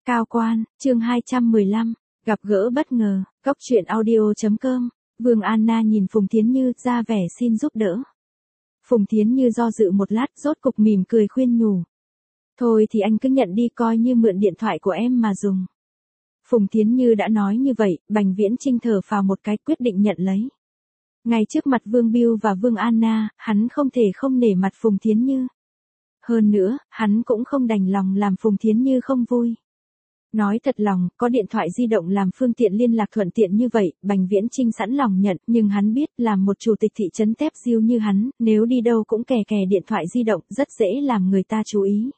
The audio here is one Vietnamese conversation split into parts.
Cao quan, chương 215, gặp gỡ bất ngờ, Cốc truyện audio.com, Vương Anna nhìn Phùng Thiến Như ra vẻ xin giúp đỡ. Phùng Thiến Như do dự một lát rốt cục mỉm cười khuyên nhủ. Thôi thì anh cứ nhận đi coi như mượn điện thoại của em mà dùng. Phùng Thiến Như đã nói như vậy, Bành Viễn Chinh thở phào một cái quyết định nhận lấy. Ngay trước mặt Vương Biêu và Vương Anna, hắn không thể không nể mặt Phùng Thiến Như. Hơn nữa, hắn cũng không đành lòng làm Phùng Thiến Như không vui. Nói thật lòng, có điện thoại di động làm phương tiện liên lạc thuận tiện như vậy, Bành Viễn Chinh sẵn lòng nhận, nhưng hắn biết làm một chủ tịch thị trấn Tép Diêu như hắn, nếu đi đâu cũng kè kè điện thoại di động, rất dễ làm người ta chú ý.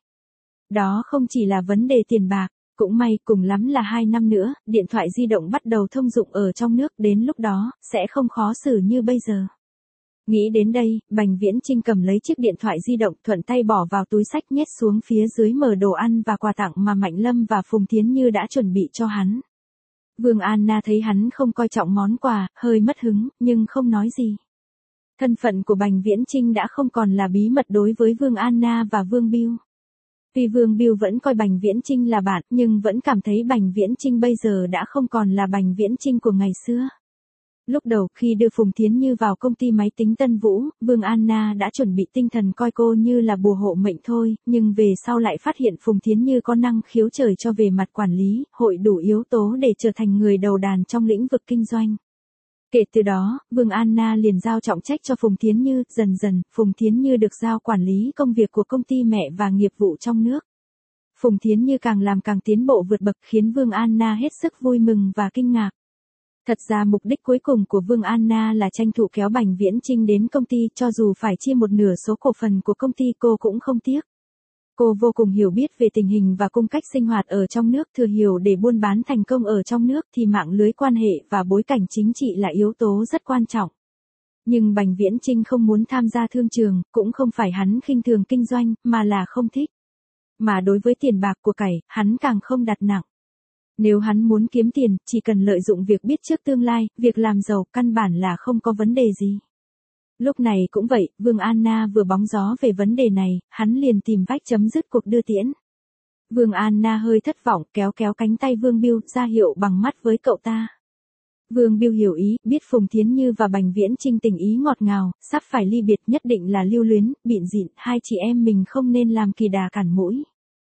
Đó không chỉ là vấn đề tiền bạc, cũng may cùng lắm là 2 năm nữa, điện thoại di động bắt đầu thông dụng ở trong nước, đến lúc đó, sẽ không khó xử như bây giờ. Nghĩ đến đây, Bành Viễn Chinh cầm lấy chiếc điện thoại di động thuận tay bỏ vào túi xách nhét xuống phía dưới mở đồ ăn và quà tặng mà Mạnh Lâm và Phùng Thiến Như đã chuẩn bị cho hắn. Vương Anna thấy hắn không coi trọng món quà, hơi mất hứng, nhưng không nói gì. Thân phận của Bành Viễn Chinh đã không còn là bí mật đối với Vương Anna và Vương Biêu. Tuy Vương Biêu vẫn coi Bành Viễn Chinh là bạn, nhưng vẫn cảm thấy Bành Viễn Chinh bây giờ đã không còn là Bành Viễn Chinh của ngày xưa. Lúc đầu khi đưa Phùng Thiến Như vào công ty máy tính Tân Vũ, Vương Anna đã chuẩn bị tinh thần coi cô như là bùa hộ mệnh thôi, nhưng về sau lại phát hiện Phùng Thiến Như có năng khiếu trời cho về mặt quản lý, hội đủ yếu tố để trở thành người đầu đàn trong lĩnh vực kinh doanh. Kể từ đó, Vương Anna liền giao trọng trách cho Phùng Thiến Như, dần dần, Phùng Thiến Như được giao quản lý công việc của công ty mẹ và nghiệp vụ trong nước. Phùng Thiến Như càng làm càng tiến bộ vượt bậc khiến Vương Anna hết sức vui mừng và kinh ngạc. Thật ra mục đích cuối cùng của Vương Anna là tranh thủ kéo Bành Viễn Chinh đến công ty, cho dù phải chia một nửa số cổ phần của công ty cô cũng không tiếc. Cô vô cùng hiểu biết về tình hình và cung cách sinh hoạt ở trong nước, thừa hiểu để buôn bán thành công ở trong nước thì mạng lưới quan hệ và bối cảnh chính trị là yếu tố rất quan trọng. Nhưng Bành Viễn Chinh không muốn tham gia thương trường, cũng không phải hắn khinh thường kinh doanh, mà là không thích. Mà đối với tiền bạc của cải, hắn càng không đặt nặng. Nếu hắn muốn kiếm tiền, chỉ cần lợi dụng việc biết trước tương lai, việc làm giàu, căn bản là không có vấn đề gì. Lúc này cũng vậy, Vương Anna vừa bóng gió về vấn đề này, hắn liền tìm vách chấm dứt cuộc đưa tiễn. Vương Anna hơi thất vọng, kéo cánh tay Vương Biêu, ra hiệu bằng mắt với cậu ta. Vương Biêu hiểu ý, biết Phùng Thiến Như và Bành Viễn Chinh tình ý ngọt ngào, sắp phải ly biệt nhất định là lưu luyến, bịn dịn, hai chị em mình không nên làm kỳ đà cản mũi.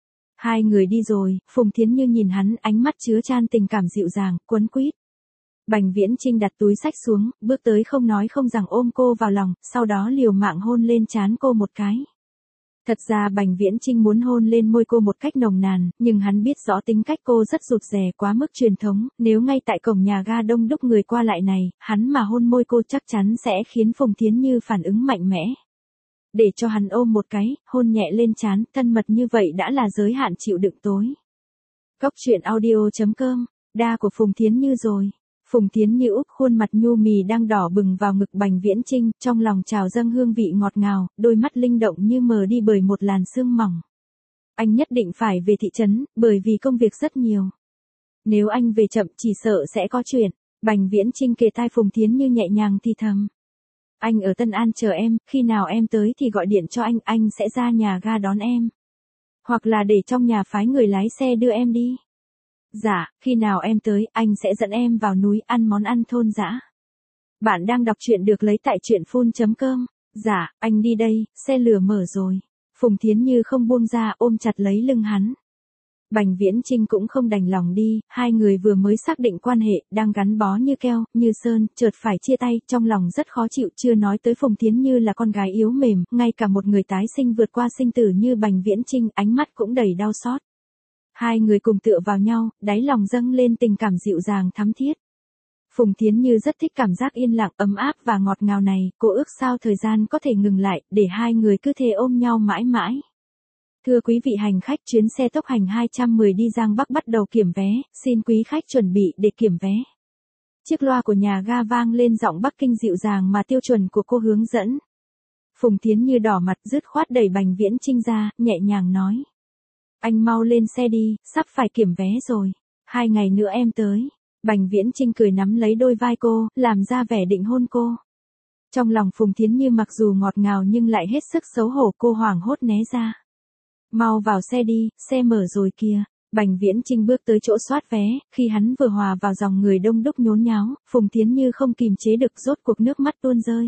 Hai người đi rồi, Phùng Thiến Như nhìn hắn, ánh mắt chứa chan tình cảm dịu dàng, quấn quýt. Bành Viễn Chinh đặt túi xách xuống, bước tới không nói không rằng ôm cô vào lòng, sau đó liều mạng hôn lên trán cô một cái. Thật ra Bành Viễn Chinh muốn hôn lên môi cô một cách nồng nàn, nhưng hắn biết rõ tính cách cô rất rụt rè quá mức truyền thống, nếu ngay tại cổng nhà ga đông đúc người qua lại này, hắn mà hôn môi cô chắc chắn sẽ khiến Phùng Thiến Như phản ứng mạnh mẽ. Để cho hắn ôm một cái, hôn nhẹ lên trán, thân mật như vậy đã là giới hạn chịu đựng tối. Cốc truyện audio.com, đa của Phùng Thiến Như rồi. Phùng Thiến Như úp khuôn mặt nhu mì đang đỏ bừng vào ngực Bành Viễn Chinh, trong lòng trào dâng hương vị ngọt ngào, đôi mắt linh động như mờ đi bởi một làn sương mỏng. Anh nhất định phải về thị trấn, bởi vì công việc rất nhiều. Nếu anh về chậm chỉ sợ sẽ có chuyện. Bành Viễn Chinh kề tai Phùng Thiến Như nhẹ nhàng thì thầm. Anh ở Tân An chờ em, khi nào em tới thì gọi điện cho anh sẽ ra nhà ga đón em. Hoặc là để trong nhà phái người lái xe đưa em đi. Dạ, khi nào em tới, anh sẽ dẫn em vào núi ăn món ăn thôn dã. Bạn đang đọc truyện được lấy tại truyện.com. Dạ, anh đi đây, xe lửa mở rồi. Phùng Thiến Như không buông ra, ôm chặt lấy lưng hắn. Bành Viễn Chinh cũng không đành lòng đi, hai người vừa mới xác định quan hệ, đang gắn bó như keo, như sơn, chợt phải chia tay, trong lòng rất khó chịu, chưa nói tới Phùng Thiến Như là con gái yếu mềm, ngay cả một người tái sinh vượt qua sinh tử như Bành Viễn Chinh, ánh mắt cũng đầy đau xót. Hai người cùng tựa vào nhau, đáy lòng dâng lên tình cảm dịu dàng thắm thiết. Phùng Thiến Như rất thích cảm giác yên lặng, ấm áp và ngọt ngào này, cô ước sao thời gian có thể ngừng lại, để hai người cứ thế ôm nhau mãi mãi. Thưa quý vị hành khách, chuyến xe tốc hành 210 đi Giang Bắc bắt đầu kiểm vé, xin quý khách chuẩn bị để kiểm vé. Chiếc loa của nhà ga vang lên giọng Bắc Kinh dịu dàng mà tiêu chuẩn của cô hướng dẫn. Phùng Thiến Như đỏ mặt dứt khoát đẩy Bành Viễn Chinh ra, nhẹ nhàng nói. Anh mau lên xe đi, sắp phải kiểm vé rồi. 2 ngày nữa em tới. Bành Viễn Chinh cười nắm lấy đôi vai cô, làm ra vẻ định hôn cô. Trong lòng Phùng Thiến Như mặc dù ngọt ngào nhưng lại hết sức xấu hổ, cô hoảng hốt né ra. Mau vào xe đi, xe mở rồi kìa. Bành Viễn Chinh bước tới chỗ soát vé, khi hắn vừa hòa vào dòng người đông đúc nhốn nháo, Phùng Thiến Như không kìm chế được rốt cuộc nước mắt tuôn rơi.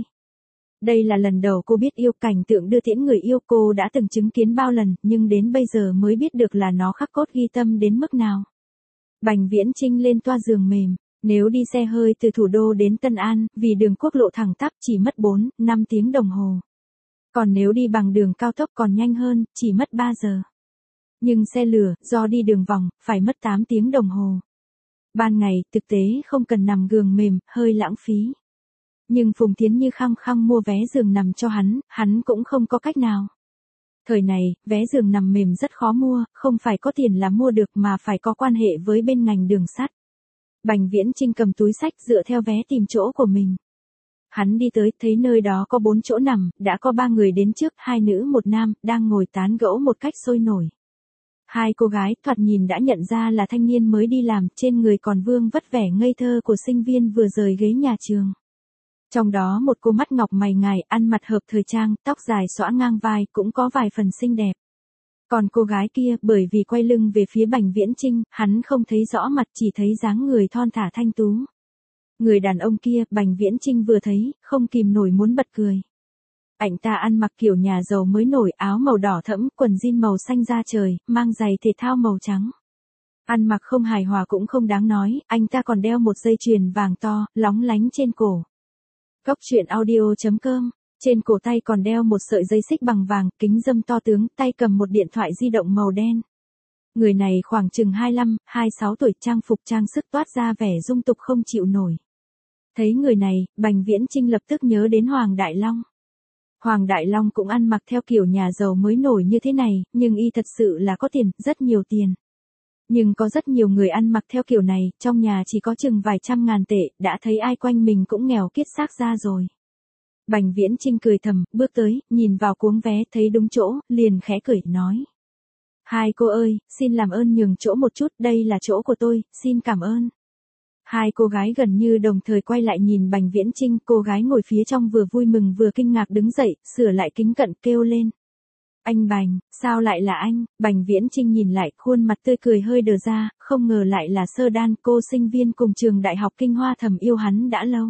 Đây là lần đầu cô biết yêu, cảnh tượng đưa tiễn người yêu cô đã từng chứng kiến bao lần, nhưng đến bây giờ mới biết được là nó khắc cốt ghi tâm đến mức nào. Bành Viễn Chinh lên toa giường mềm, nếu đi xe hơi từ thủ đô đến Tân An, vì đường quốc lộ thẳng tắp chỉ mất 4-5 tiếng đồng hồ. Còn nếu đi bằng đường cao tốc còn nhanh hơn, chỉ mất 3 giờ. Nhưng xe lửa, do đi đường vòng, phải mất 8 tiếng đồng hồ. Ban ngày, thực tế không cần nằm giường mềm, hơi lãng phí. Nhưng Phùng Thiến Như khăng khăng mua vé giường nằm cho hắn cũng không có cách nào. Thời này, vé giường nằm mềm rất khó mua, không phải có tiền là mua được mà phải có quan hệ với bên ngành đường sắt. Bành Viễn Chinh cầm túi xách dựa theo vé tìm chỗ của mình. Hắn đi tới, thấy nơi đó có 4 chỗ nằm, đã có 3 người đến trước, 2 nữ 1 nam, đang ngồi tán gẫu một cách sôi nổi. 2 cô gái thoạt nhìn đã nhận ra là thanh niên mới đi làm, trên người còn vương vất vẻ ngây thơ của sinh viên vừa rời ghế nhà trường. Trong đó một cô mắt ngọc mày ngài, ăn mặc hợp thời trang, tóc dài xõa ngang vai, cũng có vài phần xinh đẹp. Còn cô gái kia, bởi vì quay lưng về phía Bành Viễn Chinh, hắn không thấy rõ mặt, chỉ thấy dáng người thon thả thanh tú. Người đàn ông kia, Bành Viễn Chinh vừa thấy, không kìm nổi muốn bật cười. Anh ta ăn mặc kiểu nhà giàu mới nổi, áo màu đỏ thẫm, quần jean màu xanh da trời, mang giày thể thao màu trắng. Ăn mặc không hài hòa cũng không đáng nói, anh ta còn đeo một dây chuyền vàng to, lóng lánh trên cổ. Cốc truyện audio.com, trên cổ tay còn đeo một sợi dây xích bằng vàng, kính râm to tướng, tay cầm một điện thoại di động màu đen. Người này khoảng chừng 25-26 tuổi, trang phục trang sức toát ra vẻ dung tục không chịu nổi. Thấy người này, Bành Viễn Chinh lập tức nhớ đến Hoàng Đại Long. Hoàng Đại Long cũng ăn mặc theo kiểu nhà giàu mới nổi như thế này, nhưng y thật sự là có tiền, rất nhiều tiền. Nhưng có rất nhiều người ăn mặc theo kiểu này, trong nhà chỉ có chừng vài trăm ngàn tệ, đã thấy ai quanh mình cũng nghèo kiết xác ra rồi. Bành Viễn Chinh cười thầm, bước tới, nhìn vào cuống vé, thấy đúng chỗ, liền khẽ cười, nói. 2 cô ơi, xin làm ơn nhường chỗ một chút, đây là chỗ của tôi, xin cảm ơn. 2 cô gái gần như đồng thời quay lại nhìn Bành Viễn Chinh, cô gái ngồi phía trong vừa vui mừng vừa kinh ngạc đứng dậy, sửa lại kính cận kêu lên. Anh Bành, sao lại là anh? Bành Viễn Chinh nhìn lại, khuôn mặt tươi cười hơi đờ ra, không ngờ lại là Sơ Đan, cô sinh viên cùng trường Đại học Kinh Hoa thầm yêu hắn đã lâu.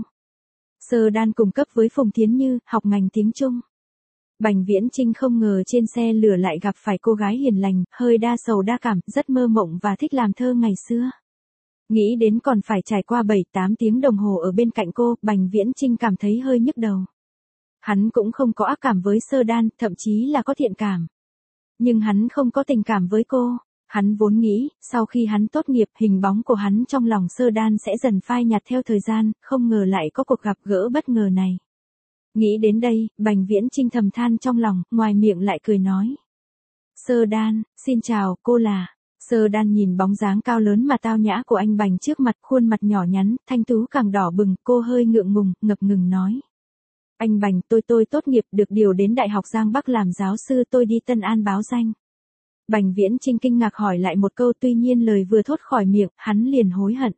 Sơ Đan cùng cấp với Phùng Thiến Như, học ngành tiếng Trung. Bành Viễn Chinh không ngờ trên xe lửa lại gặp phải cô gái hiền lành, hơi đa sầu đa cảm, rất mơ mộng và thích làm thơ ngày xưa. Nghĩ đến còn phải trải qua 7-8 tiếng đồng hồ ở bên cạnh cô, Bành Viễn Chinh cảm thấy hơi nhức đầu. Hắn cũng không có ác cảm với Sơ Đan, thậm chí là có thiện cảm. Nhưng hắn không có tình cảm với cô. Hắn vốn nghĩ, sau khi hắn tốt nghiệp, hình bóng của hắn trong lòng Sơ Đan sẽ dần phai nhạt theo thời gian, không ngờ lại có cuộc gặp gỡ bất ngờ này. Nghĩ đến đây, Bành Viễn Chinh thầm than trong lòng, ngoài miệng lại cười nói. Sơ Đan, xin chào, cô là... Sơ Đan nhìn bóng dáng cao lớn mà tao nhã của anh Bành trước mặt, khuôn mặt nhỏ nhắn, thanh tú càng đỏ bừng, cô hơi ngượng ngùng, ngập ngừng nói. Anh Bành, tôi tốt nghiệp được điều đến Đại học Giang Bắc làm giáo sư, tôi đi Tân An báo danh. Bành Viễn Chinh kinh ngạc hỏi lại một câu, tuy nhiên lời vừa thốt khỏi miệng, hắn liền hối hận.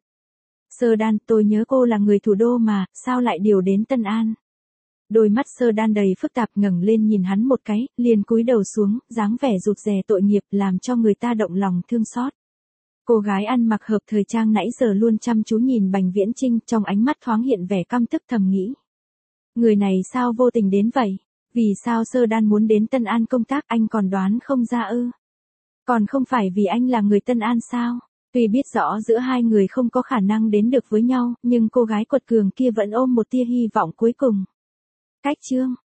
Sơ Đan, tôi nhớ cô là người thủ đô mà, sao lại điều đến Tân An? Đôi mắt Sơ Đan đầy phức tạp, ngẩng lên nhìn hắn một cái, liền cúi đầu xuống, dáng vẻ rụt rè tội nghiệp làm cho người ta động lòng thương xót. Cô gái ăn mặc hợp thời trang nãy giờ luôn chăm chú nhìn Bành Viễn Chinh, trong ánh mắt thoáng hiện vẻ căm tức, thầm nghĩ. Người này sao vô tình đến vậy? Vì sao Sơ Đan muốn đến Tân An công tác, anh còn đoán không ra ư? Còn không phải vì anh là người Tân An sao? Tuy biết rõ giữa hai người không có khả năng đến được với nhau, nhưng cô gái quật cường kia vẫn ôm một tia hy vọng cuối cùng. Cách chương